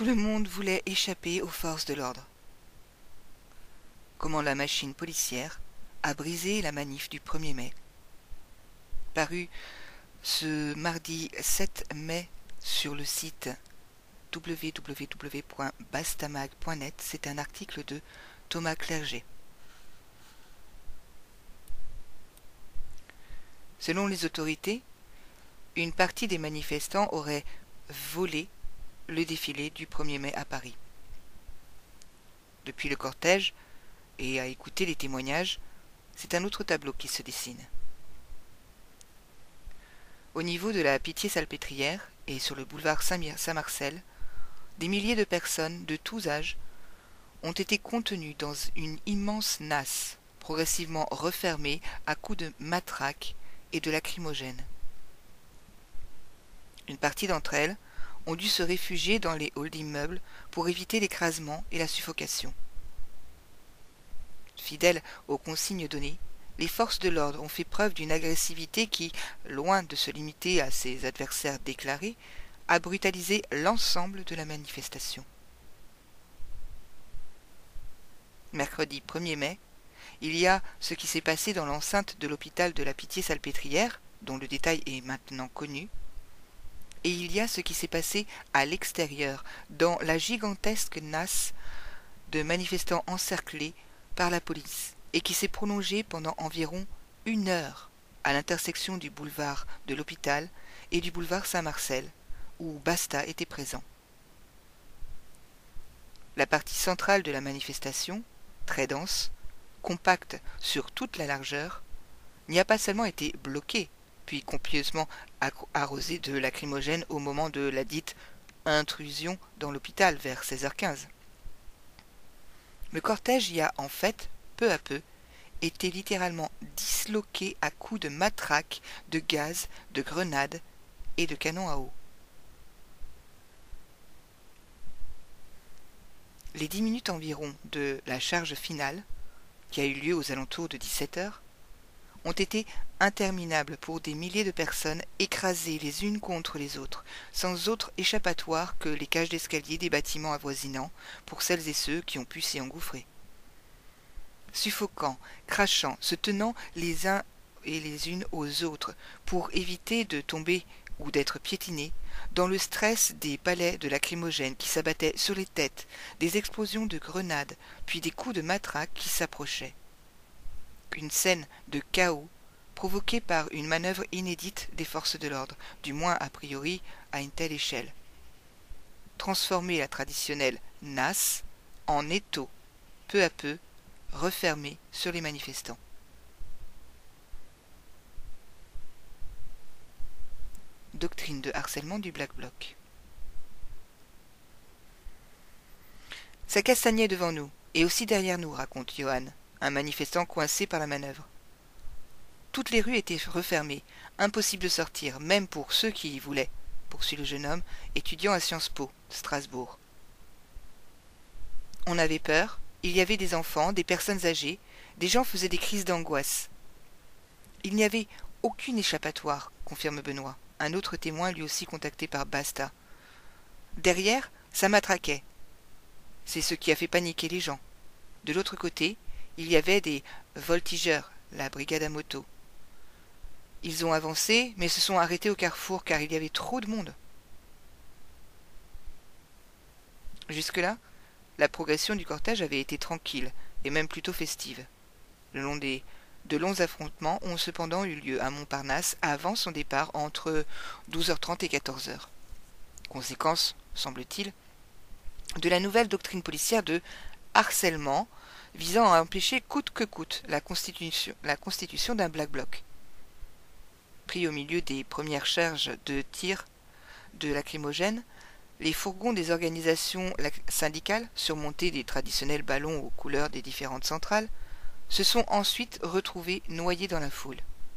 Tout le monde voulait échapper aux forces de l'ordre. Comment la machine policière a brisé la manif du 1er mai. Paru ce mardi 7 mai sur le site www.bastamag.net, c'est un article de Thomas Clerget. Selon les autorités, une partie des manifestants aurait volé le défilé du 1er mai à Paris. Depuis le cortège, et à écouter les témoignages, c'est un autre tableau qui se dessine. Au niveau de la Pitié-Salpêtrière et sur le boulevard Saint-Marcel, des milliers de personnes de tous âges ont été contenues dans une immense nasse, progressivement refermée à coups de matraque et de lacrymogènes. Une partie d'entre elles ont dû se réfugier dans les halls d'immeubles pour éviter l'écrasement et la suffocation. Fidèles aux consignes données, les forces de l'ordre ont fait preuve d'une agressivité qui, loin de se limiter à ses adversaires déclarés, a brutalisé l'ensemble de la manifestation. Mercredi 1er mai, il y a ce qui s'est passé dans l'enceinte de l'hôpital de la Pitié-Salpêtrière, dont le détail est maintenant connu, et il y a ce qui s'est passé à l'extérieur, dans la gigantesque nasse de manifestants encerclés par la police, et qui s'est prolongée pendant environ 1 heure à l'intersection du boulevard de l'hôpital et du boulevard Saint-Marcel, où Basta était présent. La partie centrale de la manifestation, très dense, compacte sur toute la largeur, n'y a pas seulement été bloquée, puis copieusement arrosée de lacrymogènes au moment de la dite intrusion dans l'hôpital vers 16h15. Le cortège y a en fait, peu à peu, été littéralement disloqué à coups de matraques, de gaz, de grenades et de canons à eau. Les 10 minutes environ de la charge finale, qui a eu lieu aux alentours de 17h, ont été interminables pour des milliers de personnes écrasées les unes contre les autres, sans autre échappatoire que les cages d'escalier des bâtiments avoisinants pour celles et ceux qui ont pu s'y engouffrer. Suffocant, crachant, se tenant les uns et les unes aux autres pour éviter de tomber ou d'être piétinés, dans le stress des balais de lacrymogènes qui s'abattaient sur les têtes, des explosions de grenades, puis des coups de matraque qui s'approchaient. Une scène de chaos provoquée par une manœuvre inédite des forces de l'ordre, du moins a priori à une telle échelle. Transformer la traditionnelle nasse en étau, peu à peu, refermé sur les manifestants. Doctrine de harcèlement du Black Bloc. Ça castagnait devant nous, et aussi derrière nous, raconte Johan, un manifestant coincé par la manœuvre. Toutes les rues étaient refermées, impossible de sortir, même pour ceux qui y voulaient, poursuit le jeune homme, étudiant à Sciences Po, Strasbourg. On avait peur, il y avait des enfants, des personnes âgées, des gens faisaient des crises d'angoisse. Il n'y avait aucune échappatoire, confirme Benoît, un autre témoin lui aussi contacté par Basta. Derrière, ça matraquait. C'est ce qui a fait paniquer les gens. De l'autre côté, il y avait des voltigeurs, la brigade à moto. Ils ont avancé, mais se sont arrêtés au carrefour car il y avait trop de monde. Jusque-là, la progression du cortège avait été tranquille et même plutôt festive. De longs affrontements ont cependant eu lieu à Montparnasse avant son départ entre 12h30 et 14h. Conséquence, semble-t-il, de la nouvelle doctrine policière de harcèlement visant à empêcher coûte que coûte la constitution d'un Black Bloc. Pris au milieu des premières charges de tirs de lacrymogènes, les fourgons des organisations syndicales, surmontés des traditionnels ballons aux couleurs des différentes centrales, se sont ensuite retrouvés noyés dans la foule.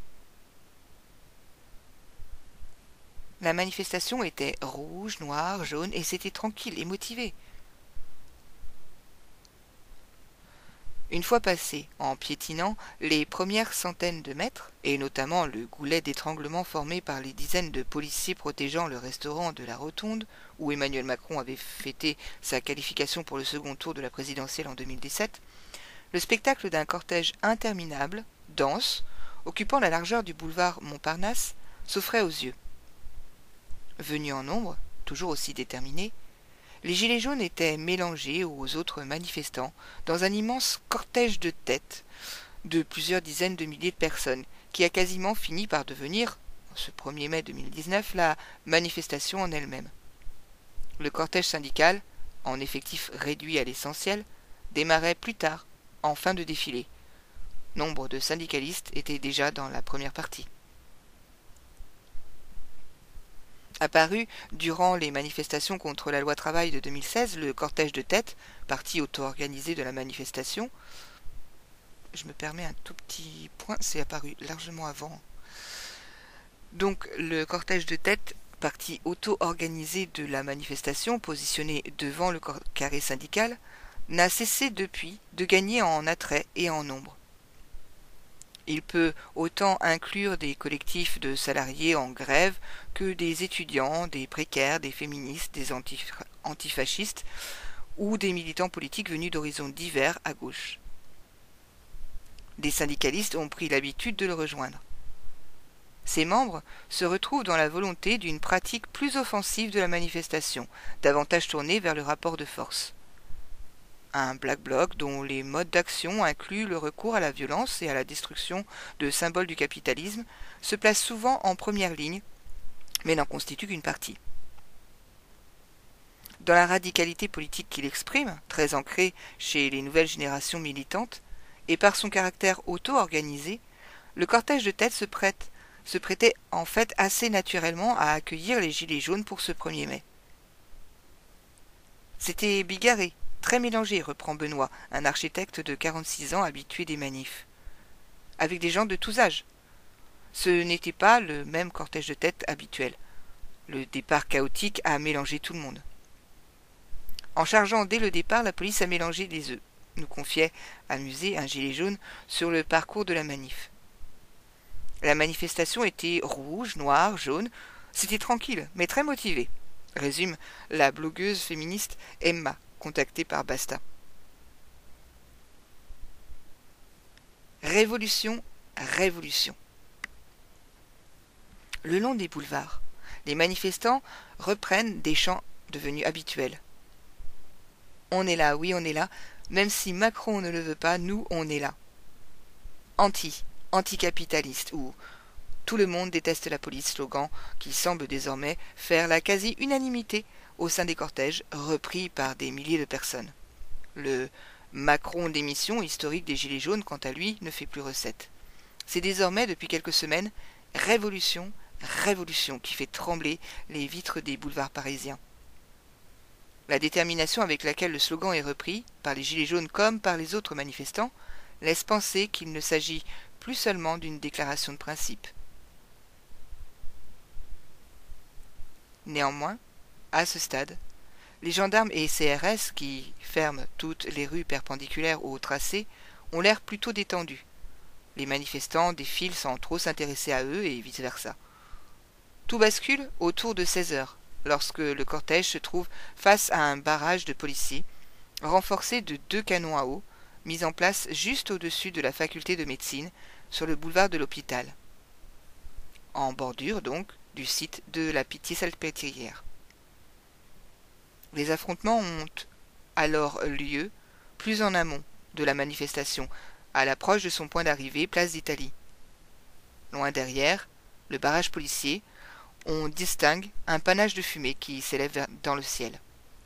La manifestation était rouge, noire, jaune, et c'était tranquille et motivé. Une fois passés, en piétinant les premières centaines de mètres, et notamment le goulet d'étranglement formé par les dizaines de policiers protégeant le restaurant de la Rotonde, où Emmanuel Macron avait fêté sa qualification pour le second tour de la présidentielle en 2017, le spectacle d'un cortège interminable, dense, occupant la largeur du boulevard Montparnasse, s'offrait aux yeux. Venus en nombre, toujours aussi déterminés, les gilets jaunes étaient mélangés aux autres manifestants dans un immense cortège de têtes de plusieurs dizaines de milliers de personnes qui a quasiment fini par devenir, ce 1er mai 2019, la manifestation en elle-même. Le cortège syndical, en effectif réduit à l'essentiel, démarrait plus tard, en fin de défilé. Nombre de syndicalistes étaient déjà dans la première partie. Apparu durant les manifestations contre la loi travail de 2016, le cortège de tête, partie auto-organisée de la manifestation, je me permets un tout petit point, c'est apparu largement avant. Donc le cortège de tête, partie auto-organisée de la manifestation, positionné devant le carré syndical, n'a cessé depuis de gagner en attrait et en nombre. Il peut autant inclure des collectifs de salariés en grève que des étudiants, des précaires, des féministes, des antifascistes ou des militants politiques venus d'horizons divers à gauche. Des syndicalistes ont pris l'habitude de le rejoindre. Ces membres se retrouvent dans la volonté d'une pratique plus offensive de la manifestation, davantage tournée vers le rapport de force. Un Black Bloc dont les modes d'action incluent le recours à la violence et à la destruction de symboles du capitalisme se place souvent en première ligne, mais n'en constitue qu'une partie. Dans la radicalité politique qu'il exprime, très ancrée chez les nouvelles générations militantes, et par son caractère auto-organisé, le cortège de tête se prêtait en fait assez naturellement à accueillir les gilets jaunes pour ce 1er mai. C'était bigarré, très mélangé, reprend Benoît, un architecte de 46 ans habitué des manifs. Avec des gens de tous âges. Ce n'était pas le même cortège de tête habituel. Le départ chaotique a mélangé tout le monde. En chargeant dès le départ, la police a mélangé les œufs, nous confiait, amusé, un gilet jaune sur le parcours de la manif. La manifestation était rouge, noire, jaune, c'était tranquille, mais très motivé, résume la blogueuse féministe Emma, contactée par Basta. Révolution, révolution. Le long des boulevards, les manifestants reprennent des chants devenus habituels. On est là, oui on est là, même si Macron ne le veut pas, nous on est là. Anticapitaliste ou tout le monde déteste la police, slogan qui semble désormais faire la quasi-unanimité au sein des cortèges, repris par des milliers de personnes. Le Macron démission historique des Gilets jaunes, quant à lui, ne fait plus recette. C'est désormais, depuis quelques semaines, révolution, révolution qui fait trembler les vitres des boulevards parisiens. La détermination avec laquelle le slogan est repris, par les Gilets jaunes comme par les autres manifestants, laisse penser qu'il ne s'agit plus seulement d'une déclaration de principe. Néanmoins, à ce stade, les gendarmes et CRS, qui ferment toutes les rues perpendiculaires au tracé, ont l'air plutôt détendus. Les manifestants défilent sans trop s'intéresser à eux et vice-versa. Tout bascule autour de 16 heures, lorsque le cortège se trouve face à un barrage de policiers, renforcé de 2 canons à eau, mis en place juste au-dessus de la faculté de médecine, sur le boulevard de l'hôpital. En bordure, donc, du site de la Pitié-Salpêtrière. Les affrontements ont alors lieu plus en amont de la manifestation, à l'approche de son point d'arrivée, place d'Italie. Loin derrière, le barrage policier, on distingue un panache de fumée qui s'élève dans le ciel.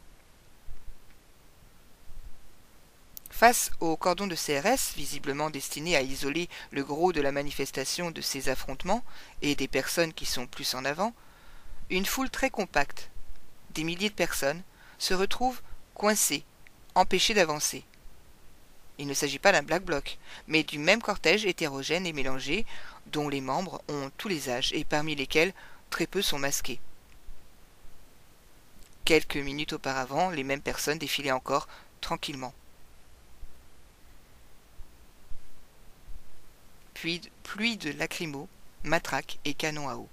Face au cordon de CRS, visiblement destiné à isoler le gros de la manifestation de ces affrontements et des personnes qui sont plus en avant, une foule très compacte, des milliers de personnes, se retrouve coincée, empêchée d'avancer. Il ne s'agit pas d'un Black Bloc, mais du même cortège hétérogène et mélangé, dont les membres ont tous les âges et parmi lesquels très peu sont masqués. Quelques minutes auparavant, les mêmes personnes défilaient encore tranquillement. puis pluie de lacrymos, matraques et canons à eau.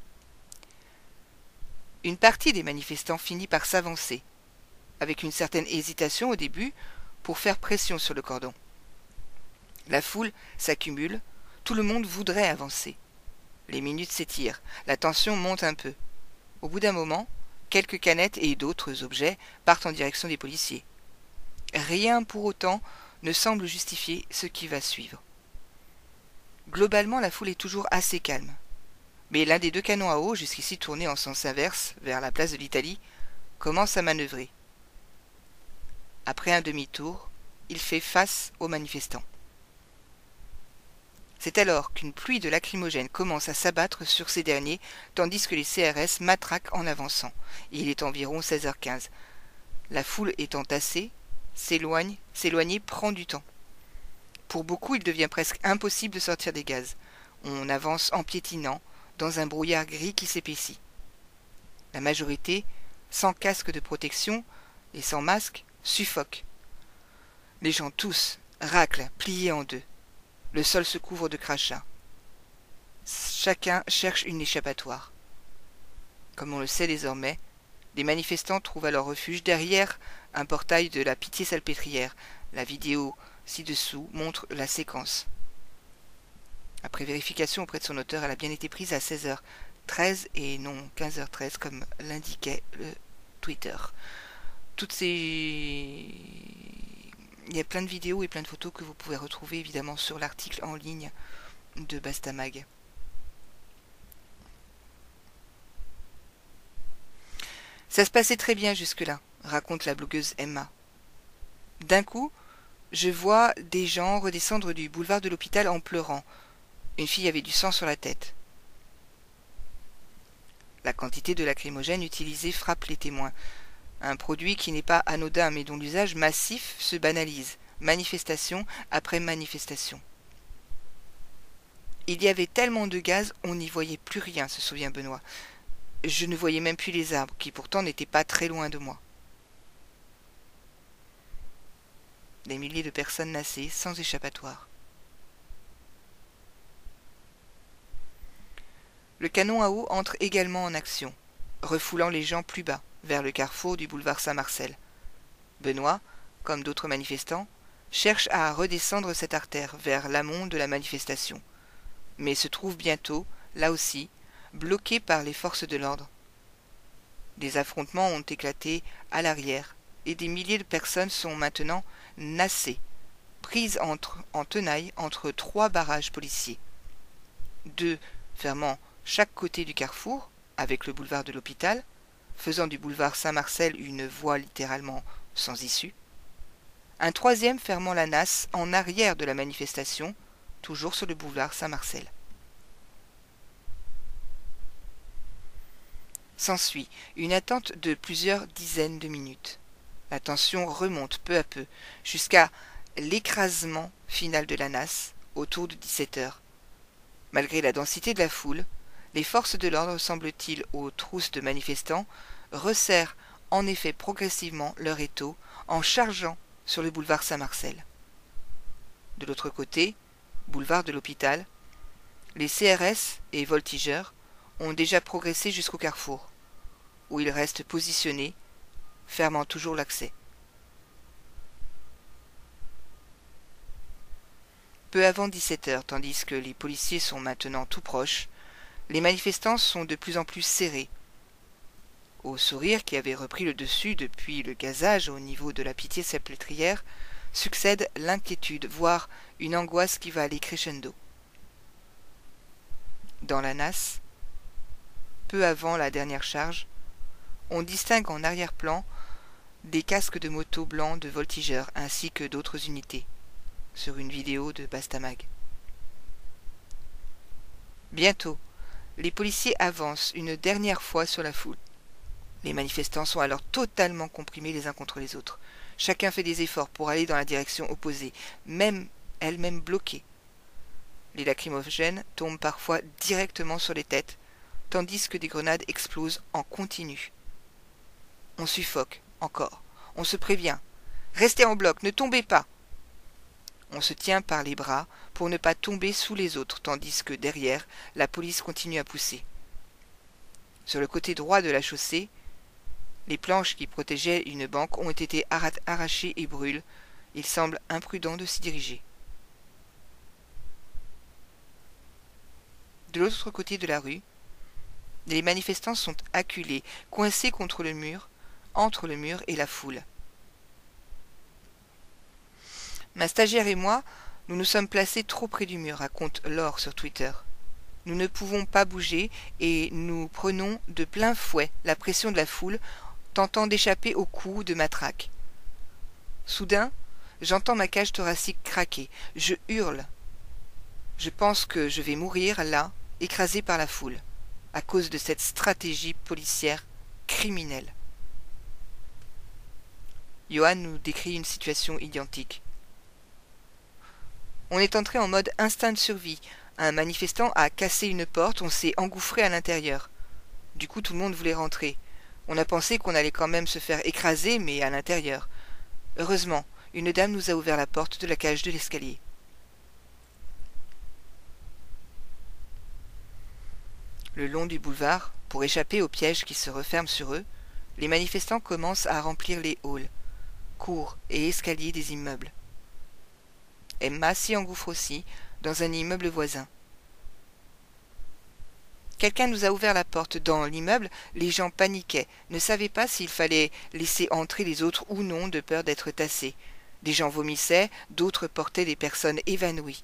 Une partie des manifestants finit par s'avancer, avec une certaine hésitation au début, pour faire pression sur le cordon. La foule s'accumule, tout le monde voudrait avancer. Les minutes s'étirent, la tension monte un peu. Au bout d'un moment, quelques canettes et d'autres objets partent en direction des policiers. Rien pour autant ne semble justifier ce qui va suivre. Globalement, la foule est toujours assez calme. Mais l'un des deux canons à eau, jusqu'ici tourné en sens inverse, vers la place de l'Italie, commence à manœuvrer. Après un demi-tour, il fait face aux manifestants. C'est alors qu'une pluie de lacrymogènes commence à s'abattre sur ces derniers, tandis que les CRS matraquent en avançant. Il est environ 16h15. La foule étant tassée, s'éloigner prend du temps. Pour beaucoup, il devient presque impossible de sortir des gaz. On avance en piétinant, dans un brouillard gris qui s'épaissit. La majorité, sans casque de protection et sans masque, suffoque. Les gens tous raclent, pliés en deux. Le sol se couvre de crachats. Chacun cherche une échappatoire. Comme on le sait désormais, les manifestants trouvent alors refuge derrière un portail de la Pitié-Salpêtrière. La vidéo ci-dessous montre la séquence. Après vérification auprès de son auteur, elle a bien été prise à 16h13 et non 15h13 comme l'indiquait le Twitter. Il y a plein de vidéos et plein de photos que vous pouvez retrouver évidemment sur l'article en ligne de Bastamag. Ça se passait très bien jusque-là, raconte la blogueuse Emma. D'un coup, je vois des gens redescendre du boulevard de l'hôpital en pleurant. Une fille avait du sang sur la tête. La quantité de lacrymogène utilisée frappe les témoins. Un produit qui n'est pas anodin mais dont l'usage massif se banalise, manifestation après manifestation. Il y avait tellement de gaz, on n'y voyait plus rien, se souvient Benoît. Je ne voyais même plus les arbres, qui pourtant n'étaient pas très loin de moi. Des milliers de personnes nassaient, sans échappatoire. Le canon à eau entre également en action, refoulant les gens plus bas, vers le carrefour du boulevard Saint-Marcel. Benoît, comme d'autres manifestants, cherche à redescendre cette artère vers l'amont de la manifestation, mais se trouve bientôt, là aussi, bloqué par les forces de l'ordre. Des affrontements ont éclaté à l'arrière, et des milliers de personnes sont maintenant nassées, prises en tenaille entre 3 barrages policiers. 2 fermant chaque côté du carrefour, avec le boulevard de l'hôpital, faisant du boulevard Saint-Marcel une voie littéralement sans issue. Un 3e fermant la nasse en arrière de la manifestation, toujours sur le boulevard Saint-Marcel. S'ensuit une attente de plusieurs dizaines de minutes. La tension remonte peu à peu, jusqu'à l'écrasement final de la nasse, autour de 17h. Malgré la densité de la foule, les forces de l'ordre, semble-t-il aux trousses de manifestants, resserrent en effet progressivement leur étau en chargeant sur le boulevard Saint-Marcel. De l'autre côté, boulevard de l'hôpital, les CRS et voltigeurs ont déjà progressé jusqu'au carrefour, où ils restent positionnés, fermant toujours l'accès. Peu avant 17h, tandis que les policiers sont maintenant tout proches, les manifestants sont de plus en plus serrés. Au sourire qui avait repris le dessus depuis le gazage au niveau de la Pitié-Salpêtrière, succède l'inquiétude, voire une angoisse qui va aller crescendo. Dans la nasse, peu avant la dernière charge, on distingue en arrière-plan des casques de moto blancs de voltigeurs ainsi que d'autres unités, sur une vidéo de Bastamag. Bientôt, les policiers avancent une dernière fois sur la foule. Les manifestants sont alors totalement comprimés les uns contre les autres. Chacun fait des efforts pour aller dans la direction opposée, elle-même bloquée. Les lacrymogènes tombent parfois directement sur les têtes, tandis que des grenades explosent en continu. On suffoque, encore. On se prévient. Restez en bloc, ne tombez pas. On se tient par les bras pour ne pas tomber sous les autres, tandis que derrière, la police continue à pousser. Sur le côté droit de la chaussée, les planches qui protégeaient une banque ont été arrachées et brûlent. Il semble imprudent de s'y diriger. De l'autre côté de la rue, les manifestants sont acculés, coincés contre le mur, entre le mur et la foule. Ma stagiaire et moi, nous nous sommes placés trop près du mur, raconte Laure sur Twitter. Nous ne pouvons pas bouger et nous prenons de plein fouet la pression de la foule, tentant d'échapper aux coups de matraque. Soudain, j'entends ma cage thoracique craquer. Je hurle. Je pense que je vais mourir là, écrasé par la foule, à cause de cette stratégie policière criminelle. Johan nous décrit une situation identique. On est entré en mode instinct de survie. Un manifestant a cassé une porte, on s'est engouffré à l'intérieur. Du coup, tout le monde voulait rentrer. On a pensé qu'on allait quand même se faire écraser, mais à l'intérieur. Heureusement, une dame nous a ouvert la porte de la cage de l'escalier. Le long du boulevard, pour échapper aux pièges qui se referment sur eux, les manifestants commencent à remplir les halls, cours et escaliers des immeubles. Emma s'y engouffre aussi, dans un immeuble voisin. Quelqu'un nous a ouvert la porte. Dans l'immeuble, les gens paniquaient, ne savaient pas s'il fallait laisser entrer les autres ou non de peur d'être tassés. Des gens vomissaient, d'autres portaient des personnes évanouies.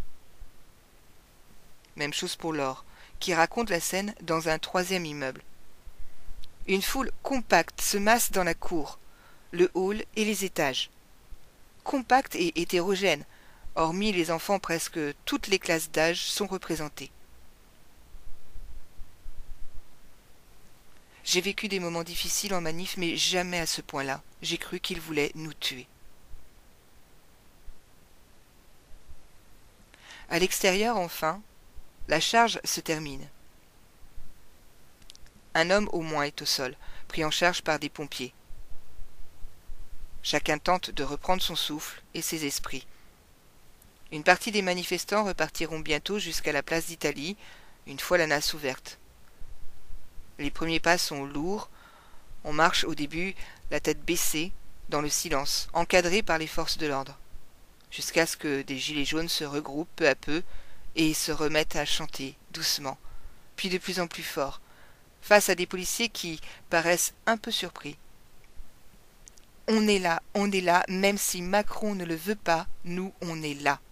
Même chose pour Laure, qui raconte la scène dans un troisième immeuble. Une foule compacte se masse dans la cour, le hall et les étages. Compacte et hétérogène, hormis les enfants, presque toutes les classes d'âge sont représentées. J'ai vécu des moments difficiles en manif, mais jamais à ce point-là. J'ai cru qu'ils voulaient nous tuer. À l'extérieur, enfin, la charge se termine. Un homme au moins est au sol, pris en charge par des pompiers. Chacun tente de reprendre son souffle et ses esprits. Une partie des manifestants repartiront bientôt jusqu'à la place d'Italie, une fois la nasse ouverte. Les premiers pas sont lourds, on marche au début, la tête baissée, dans le silence, encadré par les forces de l'ordre, jusqu'à ce que des gilets jaunes se regroupent peu à peu et se remettent à chanter doucement, puis de plus en plus fort, face à des policiers qui paraissent un peu surpris. On est là, même si Macron ne le veut pas, nous, on est là.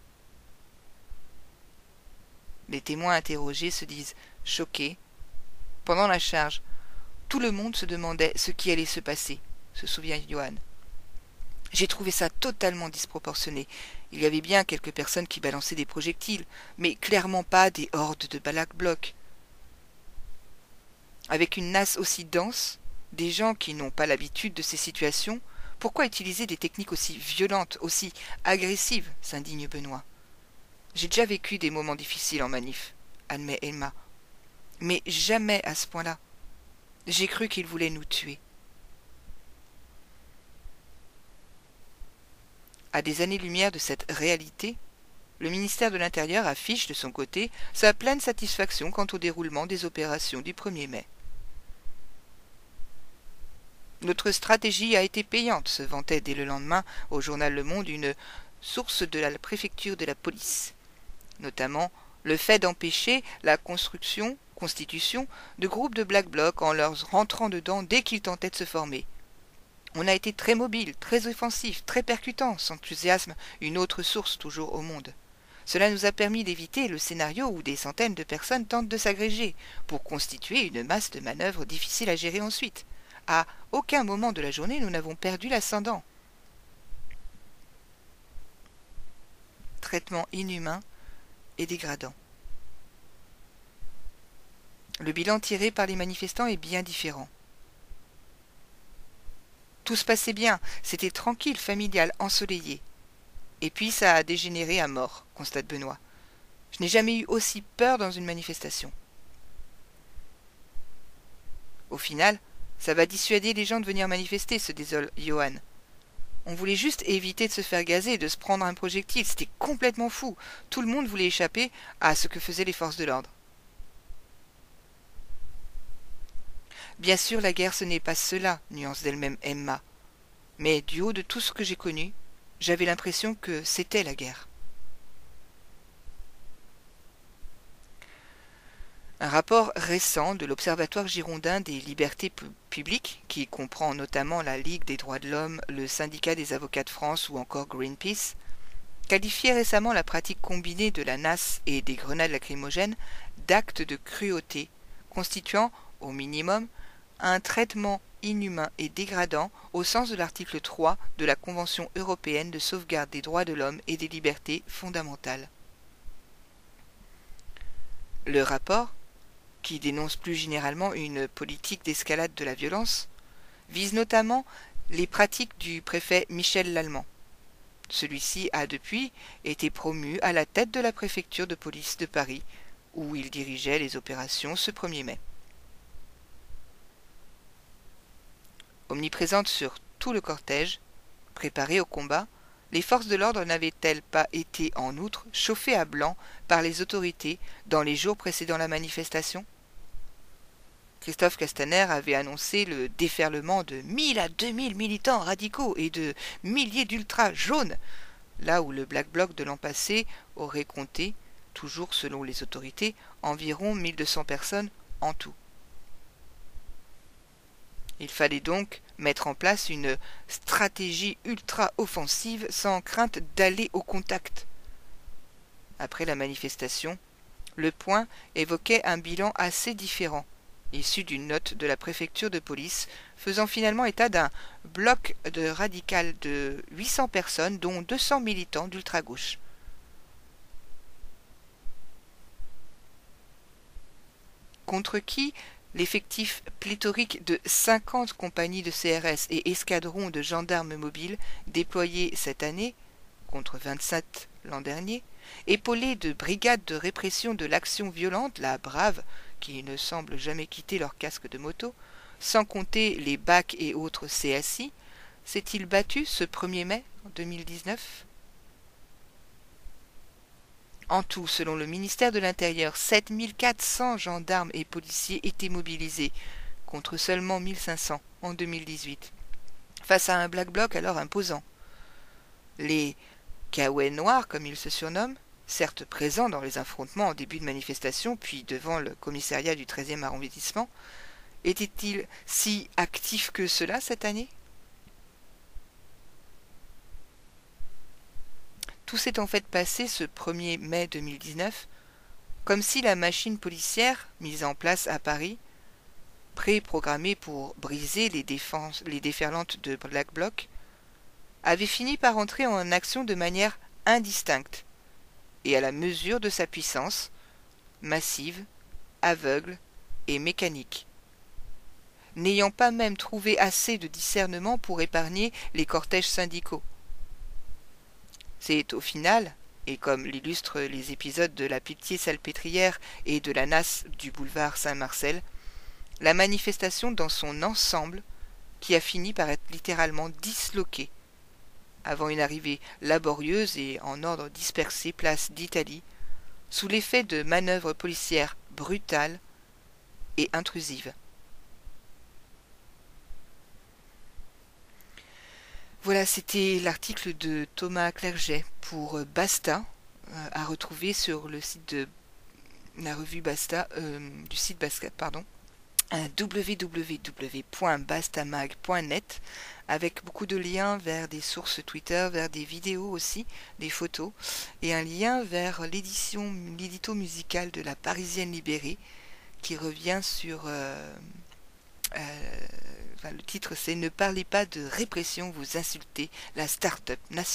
Les témoins interrogés se disent choqués. Pendant la charge, tout le monde se demandait ce qui allait se passer, se souvient Johan. J'ai trouvé ça totalement disproportionné. Il y avait bien quelques personnes qui balançaient des projectiles, mais clairement pas des hordes de Black Bloc. Avec une nasse aussi dense, des gens qui n'ont pas l'habitude de ces situations, pourquoi utiliser des techniques aussi violentes, aussi agressives, s'indigne Benoît. J'ai déjà vécu des moments difficiles en manif, admet Emma. Mais jamais à ce point-là. J'ai cru qu'ils voulaient nous tuer. À des années-lumière de cette réalité, le ministère de l'Intérieur affiche de son côté sa pleine satisfaction quant au déroulement des opérations du 1er mai. Notre stratégie a été payante, se vantait dès le lendemain au journal Le Monde une source de la préfecture de la police, notamment le fait d'empêcher la constitution de groupes de Black Bloc en leur rentrant dedans dès qu'ils tentaient de se former. On a été très mobile, très offensif, très percutant, s'enthousiasme une autre source toujours au Monde. Cela nous a permis d'éviter le scénario où des centaines de personnes tentent de s'agréger pour constituer une masse de manœuvres difficiles à gérer ensuite. À aucun moment de la journée nous n'avons perdu l'ascendant. Traitement inhumain et dégradant. Le bilan tiré par les manifestants est bien différent. Tout se passait bien, c'était tranquille, familial, ensoleillé. Et puis ça a dégénéré à mort, constate Benoît. Je n'ai jamais eu aussi peur dans une manifestation. Au final, ça va dissuader les gens de venir manifester, se désole Johan. On voulait juste éviter de se faire gazer et de se prendre un projectile. C'était complètement fou. Tout le monde voulait échapper à ce que faisaient les forces de l'ordre. Bien sûr, la guerre, ce n'est pas cela, nuance d'elle-même Emma. Mais du haut de tout ce que j'ai connu, j'avais l'impression que c'était la guerre. Un rapport récent de l'Observatoire girondin des libertés publiques, qui comprend notamment la Ligue des droits de l'homme, le Syndicat des avocats de France ou encore Greenpeace, qualifiait récemment la pratique combinée de la NAS et des grenades lacrymogènes d'actes de cruauté, constituant, au minimum, un traitement inhumain et dégradant au sens de l'article 3 de la Convention européenne de sauvegarde des droits de l'homme et des libertés fondamentales. Le rapport, qui dénonce plus généralement une politique d'escalade de la violence, vise notamment les pratiques du préfet Michel Lallemand. Celui-ci a depuis été promu à la tête de la préfecture de police de Paris, où il dirigeait les opérations ce 1er mai. Omniprésentes sur tout le cortège, préparées au combat, les forces de l'ordre n'avaient-elles pas été en outre chauffées à blanc par les autorités dans les jours précédant la manifestation ? Christophe Castaner avait annoncé le déferlement de 1000 à 2000 militants radicaux et de milliers d'ultras jaunes, là où le Black Bloc de l'an passé aurait compté, toujours selon les autorités, environ 1200 personnes en tout. Il fallait donc mettre en place une stratégie ultra-offensive sans crainte d'aller au contact. Après la manifestation, Le Point évoquait un bilan assez différent, issu d'une note de la préfecture de police, faisant finalement état d'un bloc de radical de 800 personnes, dont 200 militants d'ultra-gauche. Contre qui l'effectif pléthorique de 50 compagnies de CRS et escadrons de gendarmes mobiles déployés cette année, contre 27 l'an dernier, épaulés de brigades de répression de l'action violente, la Brave, qui ne semblent jamais quitter leur casque de moto, sans compter les BAC et autres CSI, s'est-il battu ce 1er mai 2019 ? En tout, selon le ministère de l'Intérieur, 7400 gendarmes et policiers étaient mobilisés, contre seulement 1500 en 2018, face à un Black Bloc alors imposant. Les Caouets noirs, comme ils se surnomment, certes présents dans les affrontements en début de manifestation, puis devant le commissariat du 13e arrondissement, étaient-ils si actifs que cela cette année ? Tout s'est en fait passé ce 1er mai 2019, comme si la machine policière, mise en place à Paris, pré-programmée pour briser les déferlantes de Black Bloc, avait fini par entrer en action de manière indistincte, et à la mesure de sa puissance, massive, aveugle et mécanique, n'ayant pas même trouvé assez de discernement pour épargner les cortèges syndicaux. C'est au final, et comme l'illustrent les épisodes de la Pitié-Salpêtrière et de la NAS du boulevard Saint-Marcel, la manifestation dans son ensemble qui a fini par être littéralement disloquée, avant une arrivée laborieuse et en ordre dispersé place d'Italie, sous l'effet de manœuvres policières brutales et intrusives. Voilà, c'était l'article de Thomas Clerget pour Basta, à retrouver sur le site de la revue Basta, du site Basta, pardon, www.bastamag.net, avec beaucoup de liens vers des sources Twitter, vers des vidéos aussi, des photos, et un lien vers l'édito musical de la Parisienne libérée, qui revient sur... le titre c'est « Ne parlez pas de répression, vous insultez la start-up nation ».